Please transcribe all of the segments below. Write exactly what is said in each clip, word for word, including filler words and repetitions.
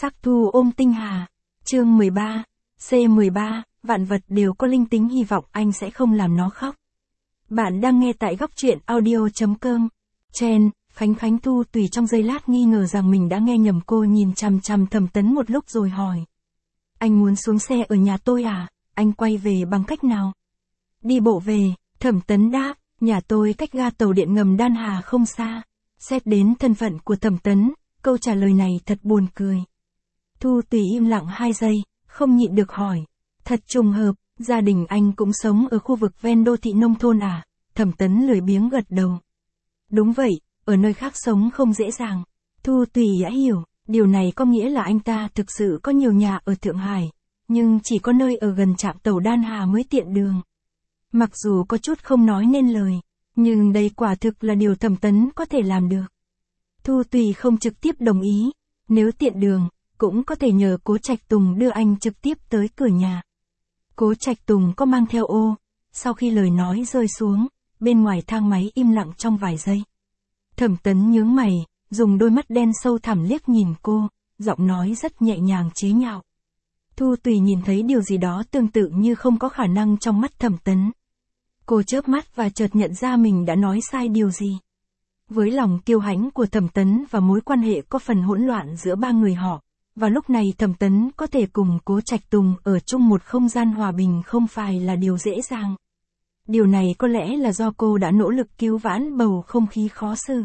Sắc thu ôm tinh hà. Chương mười ba. C mười ba, vạn vật đều có linh tính, hy vọng anh sẽ không làm nó khóc. Bạn đang nghe tại góc truyện audio.com. Chen, Khánh Khánh Thu Tùy trong giây lát nghi ngờ rằng mình đã nghe nhầm, cô nhìn chằm chằm Thẩm Tấn một lúc rồi hỏi. Anh muốn xuống xe ở nhà tôi à? Anh quay về bằng cách nào? Đi bộ về, Thẩm Tấn đáp, nhà tôi cách ga tàu điện ngầm Đan Hà không xa. Xét đến thân phận của Thẩm Tấn, câu trả lời này thật buồn cười. Thu Tùy im lặng hai giây, không nhịn được hỏi. Thật trùng hợp, gia đình anh cũng sống ở khu vực ven đô thị nông thôn à? Thẩm Tấn lười biếng gật đầu. Đúng vậy, ở nơi khác sống không dễ dàng. Thu Tùy đã hiểu, điều này có nghĩa là anh ta thực sự có nhiều nhà ở Thượng Hải, nhưng chỉ có nơi ở gần trạm tàu Đan Hà mới tiện đường. Mặc dù có chút không nói nên lời, nhưng đây quả thực là điều Thẩm Tấn có thể làm được. Thu Tùy không trực tiếp đồng ý, nếu tiện đường, cũng có thể nhờ Cố Trạch Tùng đưa anh trực tiếp tới cửa nhà. Cố Trạch Tùng có mang theo ô. Sau khi lời nói rơi xuống, bên ngoài thang máy im lặng trong vài giây. Thẩm Tấn nhướng mày, dùng đôi mắt đen sâu thẳm liếc nhìn cô, giọng nói rất nhẹ nhàng chế nhạo. Thu Tùy nhìn thấy điều gì đó tương tự như không có khả năng trong mắt Thẩm Tấn. Cô chớp mắt và chợt nhận ra mình đã nói sai điều gì. Với lòng kiêu hãnh của Thẩm Tấn và mối quan hệ có phần hỗn loạn giữa ba người họ, và lúc này Thẩm Tấn có thể cùng Cố Trạch Tùng ở chung một không gian hòa bình không phải là điều dễ dàng. Điều này có lẽ là do cô đã nỗ lực cứu vãn bầu không khí khó xử.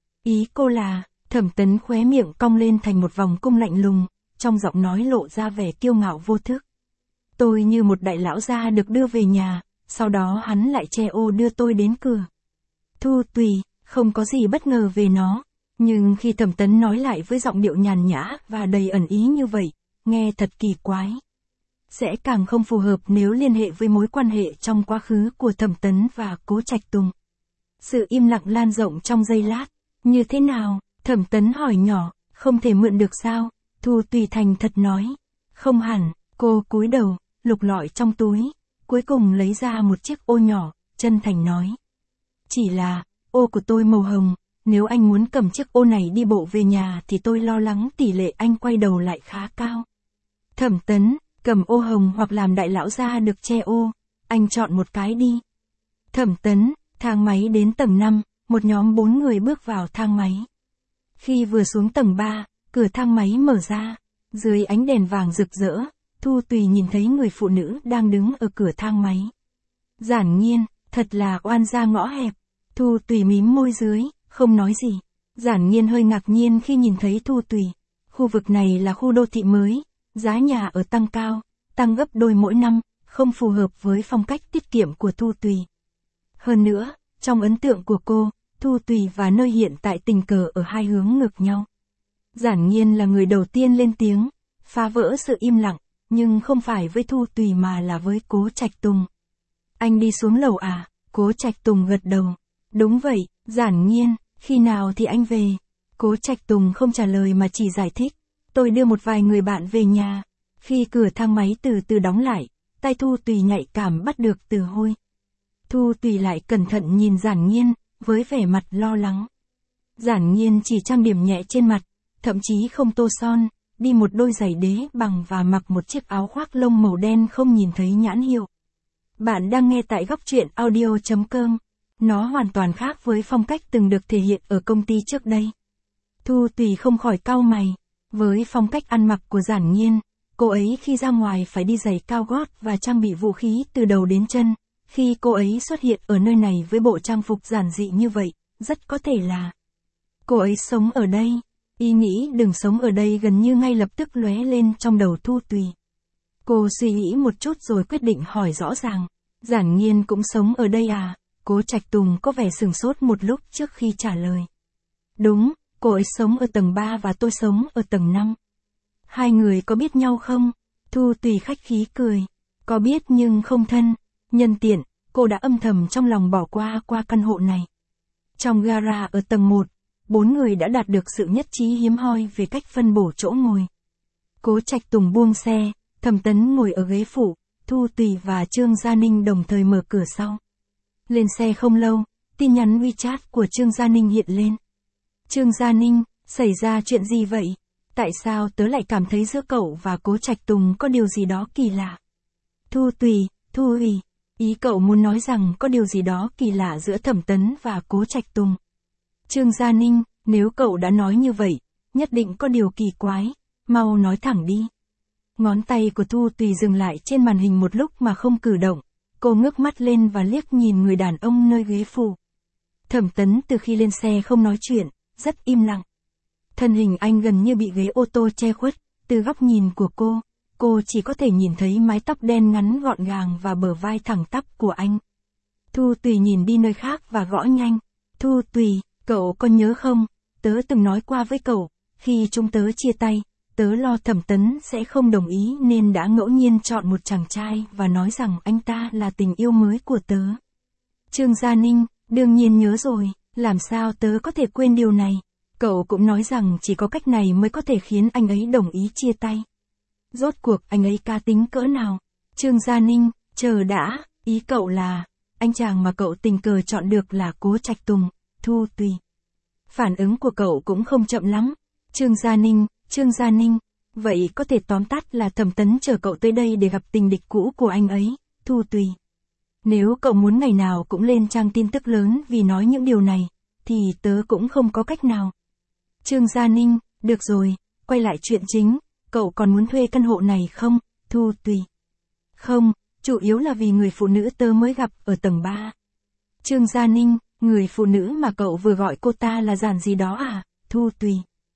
Ý cô là, Thẩm Tấn khóe miệng cong lên thành một vòng cung lạnh lùng, trong giọng nói lộ ra vẻ kiêu ngạo vô thức. Tôi như một đại lão gia được đưa về nhà, sau đó hắn lại che ô đưa tôi đến cửa. Thu Tùy, không có gì bất ngờ về nó. Nhưng khi Thẩm Tấn nói lại với giọng điệu nhàn nhã và đầy ẩn ý như vậy, nghe thật kỳ quái. Sẽ càng không phù hợp nếu liên hệ với mối quan hệ trong quá khứ của Thẩm Tấn và Cố Trạch Tùng. Sự im lặng lan rộng trong giây lát. Như thế nào? Thẩm Tấn hỏi nhỏ, không thể mượn được sao? Thu Tùy thành thật nói. Không hẳn, cô cúi đầu, lục lọi trong túi, cuối cùng lấy ra một chiếc ô nhỏ, chân thành nói. Chỉ là, ô của tôi màu hồng. Nếu anh muốn cầm chiếc ô này đi bộ về nhà thì tôi lo lắng tỷ lệ anh quay đầu lại khá cao. Thẩm Tấn, cầm ô hồng hoặc làm đại lão gia được che ô, anh chọn một cái đi. Thẩm Tấn, thang máy đến tầng năm, một nhóm bốn người bước vào thang máy. Khi vừa xuống tầng ba, cửa thang máy mở ra, dưới ánh đèn vàng rực rỡ, Thu Tùy nhìn thấy người phụ nữ đang đứng ở cửa thang máy. Giản Nhiên, thật là oan gia ngõ hẹp. Thu Tùy mím môi dưới, không nói gì. Giản Nhiên hơi ngạc nhiên khi nhìn thấy Thu Tùy. Khu vực này là khu đô thị mới, giá nhà ở tăng cao, tăng gấp đôi mỗi năm, không phù hợp với phong cách tiết kiệm của Thu Tùy. Hơn nữa, trong ấn tượng của cô, Thu Tùy và nơi hiện tại tình cờ ở hai hướng ngược nhau. Giản Nhiên là người đầu tiên lên tiếng, phá vỡ sự im lặng, nhưng không phải với Thu Tùy mà là với Cố Trạch Tùng. Anh đi xuống lầu à? Cố Trạch Tùng gật đầu. Đúng vậy, Giản Nhiên, khi nào thì anh về? Cố Trạch Tùng không trả lời mà chỉ giải thích. Tôi đưa một vài người bạn về nhà. Khi cửa thang máy từ từ đóng lại, tay Thu Tùy nhạy cảm bắt được từ hôi. Thu Tùy lại cẩn thận nhìn Giản Nhiên, với vẻ mặt lo lắng. Giản Nhiên chỉ trang điểm nhẹ trên mặt, thậm chí không tô son, đi một đôi giày đế bằng và mặc một chiếc áo khoác lông màu đen không nhìn thấy nhãn hiệu. Bạn đang nghe tại góc truyện audio.com. Nó hoàn toàn khác với phong cách từng được thể hiện ở công ty trước đây. Thu Tùy không khỏi cau mày. Với phong cách ăn mặc của Giản Nhiên, cô ấy khi ra ngoài phải đi giày cao gót và trang bị vũ khí từ đầu đến chân. Khi cô ấy xuất hiện ở nơi này với bộ trang phục giản dị như vậy, rất có thể là cô ấy sống ở đây. Ý nghĩ đừng sống ở đây gần như ngay lập tức lóe lên trong đầu Thu Tùy. Cô suy nghĩ một chút rồi quyết định hỏi rõ ràng. Giản Nhiên cũng sống ở đây à? Cố Trạch Tùng có vẻ sửng sốt một lúc trước khi trả lời. Đúng, cô ấy sống ở tầng ba và tôi sống ở tầng năm. Hai người có biết nhau không? Thu Tùy khách khí cười. Có biết nhưng không thân. Nhân tiện, cô đã âm thầm trong lòng bỏ qua qua căn hộ này. Trong gara ở tầng một, bốn người đã đạt được sự nhất trí hiếm hoi về cách phân bổ chỗ ngồi. Cố Trạch Tùng buông xe, Thẩm Tấn ngồi ở ghế phụ, Thu Tùy và Trương Gia Ninh đồng thời mở cửa sau. Lên xe không lâu, tin nhắn WeChat của Trương Gia Ninh hiện lên. Trương Gia Ninh, xảy ra chuyện gì vậy? Tại sao tớ lại cảm thấy giữa cậu và Cố Trạch Tùng có điều gì đó kỳ lạ? Thu Tùy, Thu ủy, ý cậu muốn nói rằng có điều gì đó kỳ lạ giữa Thẩm Tấn và Cố Trạch Tùng. Trương Gia Ninh, nếu cậu đã nói như vậy, nhất định có điều kỳ quái, mau nói thẳng đi. Ngón tay của Thu Tùy dừng lại trên màn hình một lúc mà không cử động, cô ngước mắt lên và liếc nhìn người đàn ông nơi ghế phụ. Thẩm Tấn từ khi lên xe không nói chuyện, rất im lặng. Thân hình anh gần như bị ghế ô tô che khuất, từ góc nhìn của cô, cô chỉ có thể nhìn thấy mái tóc đen ngắn gọn gàng và bờ vai thẳng tắp của anh. Thu Tùy nhìn đi nơi khác và gõ nhanh. Thu Tùy, cậu có nhớ không, tớ từng nói qua với cậu, khi chúng tớ chia tay, tớ lo Thẩm Tấn sẽ không đồng ý nên đã ngẫu nhiên chọn một chàng trai và nói rằng anh ta là tình yêu mới của tớ. Trương Gia Ninh, đương nhiên nhớ rồi, làm sao tớ có thể quên điều này. Cậu cũng nói rằng chỉ có cách này mới có thể khiến anh ấy đồng ý chia tay. Rốt cuộc anh ấy cá tính cỡ nào? Trương Gia Ninh, chờ đã, ý cậu là, anh chàng mà cậu tình cờ chọn được là Cố Trạch Tùng. Thu Tùy. Phản ứng của cậu cũng không chậm lắm. Trương Gia Ninh, Trương Gia Ninh, vậy có thể tóm tắt là Thẩm Tấn chờ cậu tới đây để gặp tình địch cũ của anh ấy. Thu Tùy. Nếu cậu muốn ngày nào cũng lên trang tin tức lớn vì nói những điều này, thì tớ cũng không có cách nào. Trương Gia Ninh, được rồi, quay lại chuyện chính, cậu còn muốn thuê căn hộ này không? Thu Tùy. Không, chủ yếu là vì người phụ nữ tớ mới gặp ở tầng ba. Trương Gia Ninh, người phụ nữ mà cậu vừa gọi cô ta là Giản gì đó à? Thu Tùy.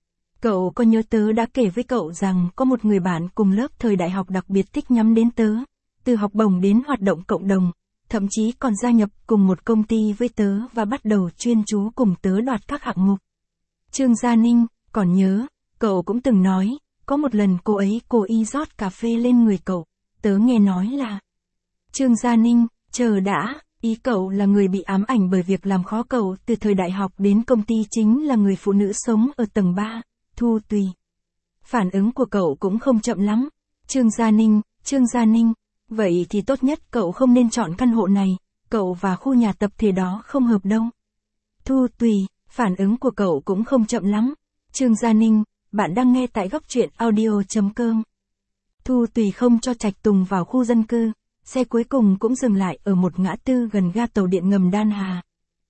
Cậu có nhớ tớ đã kể với cậu rằng có một người bạn cùng lớp thời đại học đặc biệt thích nhắm đến tớ, từ học bổng đến hoạt động cộng đồng, thậm chí còn gia nhập cùng một công ty với tớ và bắt đầu chuyên chú cùng tớ đoạt các hạng mục. Trương Gia Ninh, còn nhớ, cậu cũng từng nói, có một lần cô ấy cố ý rót cà phê lên người cậu, tớ nghe nói là... Trương Gia Ninh, chờ đã, ý cậu là người bị ám ảnh bởi việc làm khó cậu từ thời đại học đến công ty chính là người phụ nữ sống ở tầng ba, Thu Tùy. Phản ứng của cậu cũng không chậm lắm. Trương Gia Ninh, Trương Gia Ninh, vậy thì tốt nhất cậu không nên chọn căn hộ này, cậu và khu nhà tập thể đó không hợp đâu. Thu Tùy, phản ứng của cậu cũng không chậm lắm. Trương Gia Ninh, bạn đang nghe tại góc truyện audio.com. Thu Tùy không cho Trạch Tùng vào khu dân cư, xe cuối cùng cũng dừng lại ở một ngã tư gần ga tàu điện ngầm Đan Hà.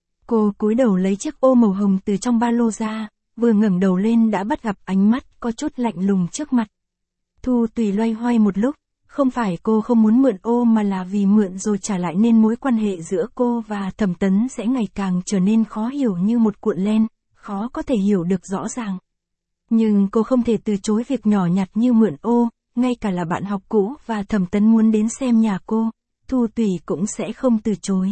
Cô cúi đầu lấy chiếc ô màu hồng từ trong ba lô ra, vừa ngẩng đầu lên đã bắt gặp ánh mắt có chút lạnh lùng trước mặt. Thu Tùy loay hoay một lúc, không phải cô không muốn mượn ô mà là vì mượn rồi trả lại nên mối quan hệ giữa cô và Thẩm Tấn sẽ ngày càng trở nên khó hiểu như một cuộn len, khó có thể hiểu được rõ ràng. Nhưng cô không thể từ chối việc nhỏ nhặt như mượn ô, ngay cả là bạn học cũ và Thẩm Tấn muốn đến xem nhà cô, Thu Tùy cũng sẽ không từ chối.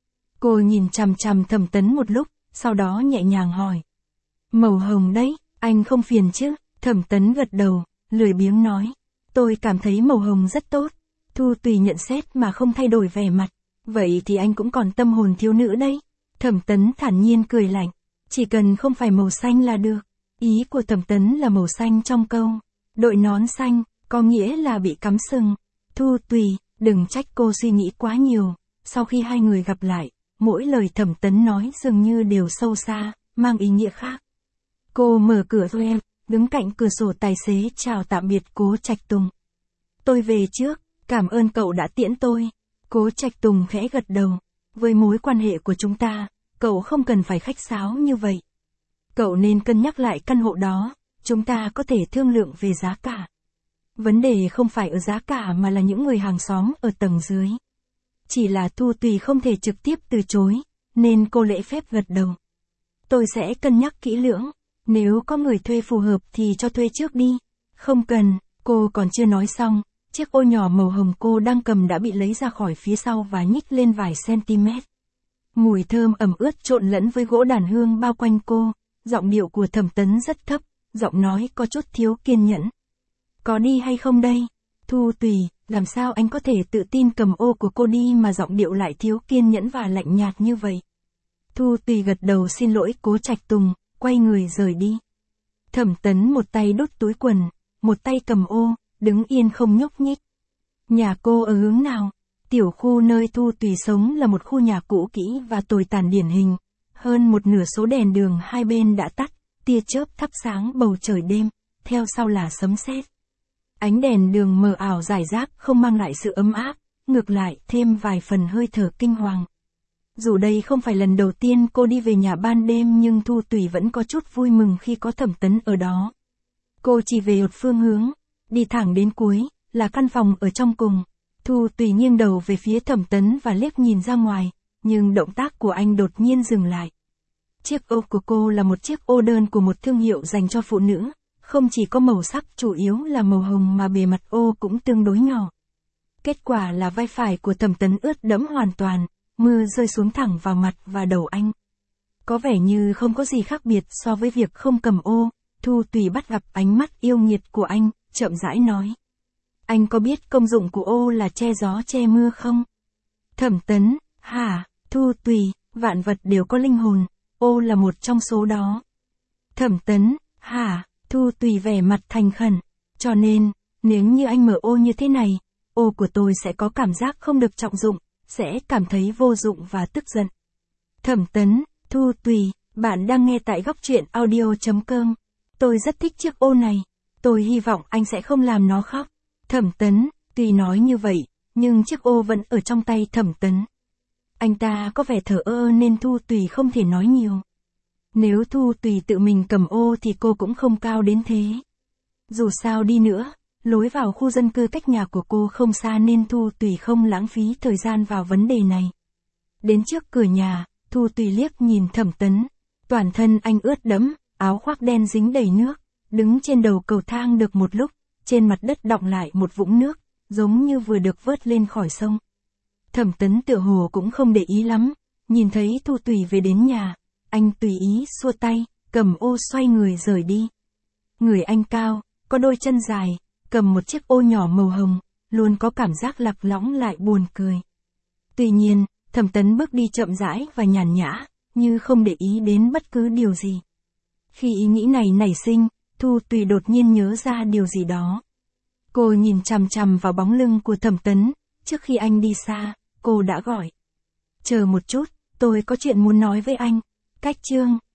Cô nhìn chằm chằm Thẩm Tấn một lúc, sau đó nhẹ nhàng hỏi. Màu hồng đấy, anh không phiền chứ? Thẩm Tấn gật đầu, lười biếng nói. Tôi cảm thấy màu hồng rất tốt. Thu Tùy nhận xét mà không thay đổi vẻ mặt. Vậy thì anh cũng còn tâm hồn thiếu nữ đấy. Thẩm Tấn thản nhiên cười lạnh. Chỉ cần không phải màu xanh là được. Ý của Thẩm Tấn là màu xanh trong câu. Đội nón xanh, có nghĩa là bị cắm sừng. Thu Tùy, đừng trách cô suy nghĩ quá nhiều. Sau khi hai người gặp lại, mỗi lời Thẩm Tấn nói dường như đều sâu xa, mang ý nghĩa khác. Cô mở cửa thôi em, đứng cạnh cửa sổ tài xế chào tạm biệt Cố Trạch Tùng. Tôi về trước, cảm ơn cậu đã tiễn tôi. Cố Trạch Tùng khẽ gật đầu. Với mối quan hệ của chúng ta, cậu không cần phải khách sáo như vậy. Cậu nên cân nhắc lại căn hộ đó, chúng ta có thể thương lượng về giá cả. Vấn đề không phải ở giá cả mà là những người hàng xóm ở tầng dưới. Chỉ là Thu Tùy không thể trực tiếp từ chối, nên cô lễ phép gật đầu. Tôi sẽ cân nhắc kỹ lưỡng, nếu có người thuê phù hợp thì cho thuê trước đi. Không cần, cô còn chưa nói xong, chiếc ô nhỏ màu hồng cô đang cầm đã bị lấy ra khỏi phía sau và nhích lên vài cm. Mùi thơm ẩm ướt trộn lẫn với gỗ đàn hương bao quanh cô, giọng điệu của Thẩm Tấn rất thấp, giọng nói có chút thiếu kiên nhẫn. Có đi hay không đây? Thu Tùy, làm sao anh có thể tự tin cầm ô của cô đi mà giọng điệu lại thiếu kiên nhẫn và lạnh nhạt như vậy? Thu Tùy gật đầu xin lỗi Cố Trạch Tùng, quay người rời đi. Thẩm Tấn một tay đút túi quần, một tay cầm ô, đứng yên không nhúc nhích. Nhà cô ở hướng nào? Tiểu khu nơi Thu Tùy sống là một khu nhà cũ kỹ và tồi tàn điển hình. Hơn một nửa số đèn đường hai bên đã tắt, tia chớp thắp sáng bầu trời đêm, theo sau là sấm sét. Ánh đèn đường mờ ảo rải rác không mang lại sự ấm áp, ngược lại thêm vài phần hơi thở kinh hoàng. Dù đây không phải lần đầu tiên cô đi về nhà ban đêm nhưng Thu Tùy vẫn có chút vui mừng khi có Thẩm Tấn ở đó. Cô chỉ về một phương hướng, đi thẳng đến cuối, là căn phòng ở trong cùng. Thu Tùy nghiêng đầu về phía Thẩm Tấn và liếc nhìn ra ngoài, nhưng động tác của anh đột nhiên dừng lại. Chiếc ô của cô là một chiếc ô đơn của một thương hiệu dành cho phụ nữ, không chỉ có màu sắc chủ yếu là màu hồng mà bề mặt ô cũng tương đối nhỏ. Kết quả là vai phải của Thẩm Tấn ướt đẫm hoàn toàn, mưa rơi xuống thẳng vào mặt và đầu anh. Có vẻ như không có gì khác biệt so với việc không cầm ô, Thu Tùy bắt gặp ánh mắt yêu nghiệt của anh, chậm rãi nói. Anh có biết công dụng của ô là che gió che mưa không? Thẩm Tấn, hả? Thu Tùy, vạn vật đều có linh hồn, ô là một trong số đó. Thẩm Tấn, hả? Thu Tùy vẻ mặt thành khẩn, cho nên, nếu như anh mở ô như thế này, ô của tôi sẽ có cảm giác không được trọng dụng, sẽ cảm thấy vô dụng và tức giận. Thẩm Tấn, Thu Tùy, bạn đang nghe tại góc truyện audio chấm com. Tôi rất thích chiếc ô này, tôi hy vọng anh sẽ không làm nó khóc. Thẩm Tấn, tuy nói như vậy, nhưng chiếc ô vẫn ở trong tay Thẩm Tấn. Anh ta có vẻ thờ ơ nên Thu Tùy không thể nói nhiều. Nếu Thu Tùy tự mình cầm ô thì cô cũng không cao đến thế. Dù sao đi nữa, lối vào khu dân cư cách nhà của cô không xa nên Thu Tùy không lãng phí thời gian vào vấn đề này. Đến trước cửa nhà, Thu Tùy liếc nhìn Thẩm Tấn. Toàn thân anh ướt đẫm, áo khoác đen dính đầy nước, đứng trên đầu cầu thang được một lúc, trên mặt đất đọng lại một vũng nước, giống như vừa được vớt lên khỏi sông. Thẩm Tấn tựa hồ cũng không để ý lắm, nhìn thấy Thu Tùy về đến nhà, anh tùy ý xua tay, cầm ô xoay người rời đi. Người anh cao, có đôi chân dài, cầm một chiếc ô nhỏ màu hồng, luôn có cảm giác lạc lõng lại buồn cười. Tuy nhiên, Thẩm Tấn bước đi chậm rãi và nhàn nhã, như không để ý đến bất cứ điều gì. Khi ý nghĩ này nảy sinh, Thu Tùy đột nhiên nhớ ra điều gì đó. Cô nhìn chằm chằm vào bóng lưng của Thẩm Tấn, trước khi anh đi xa, cô đã gọi. Chờ một chút, tôi có chuyện muốn nói với anh. Cách chương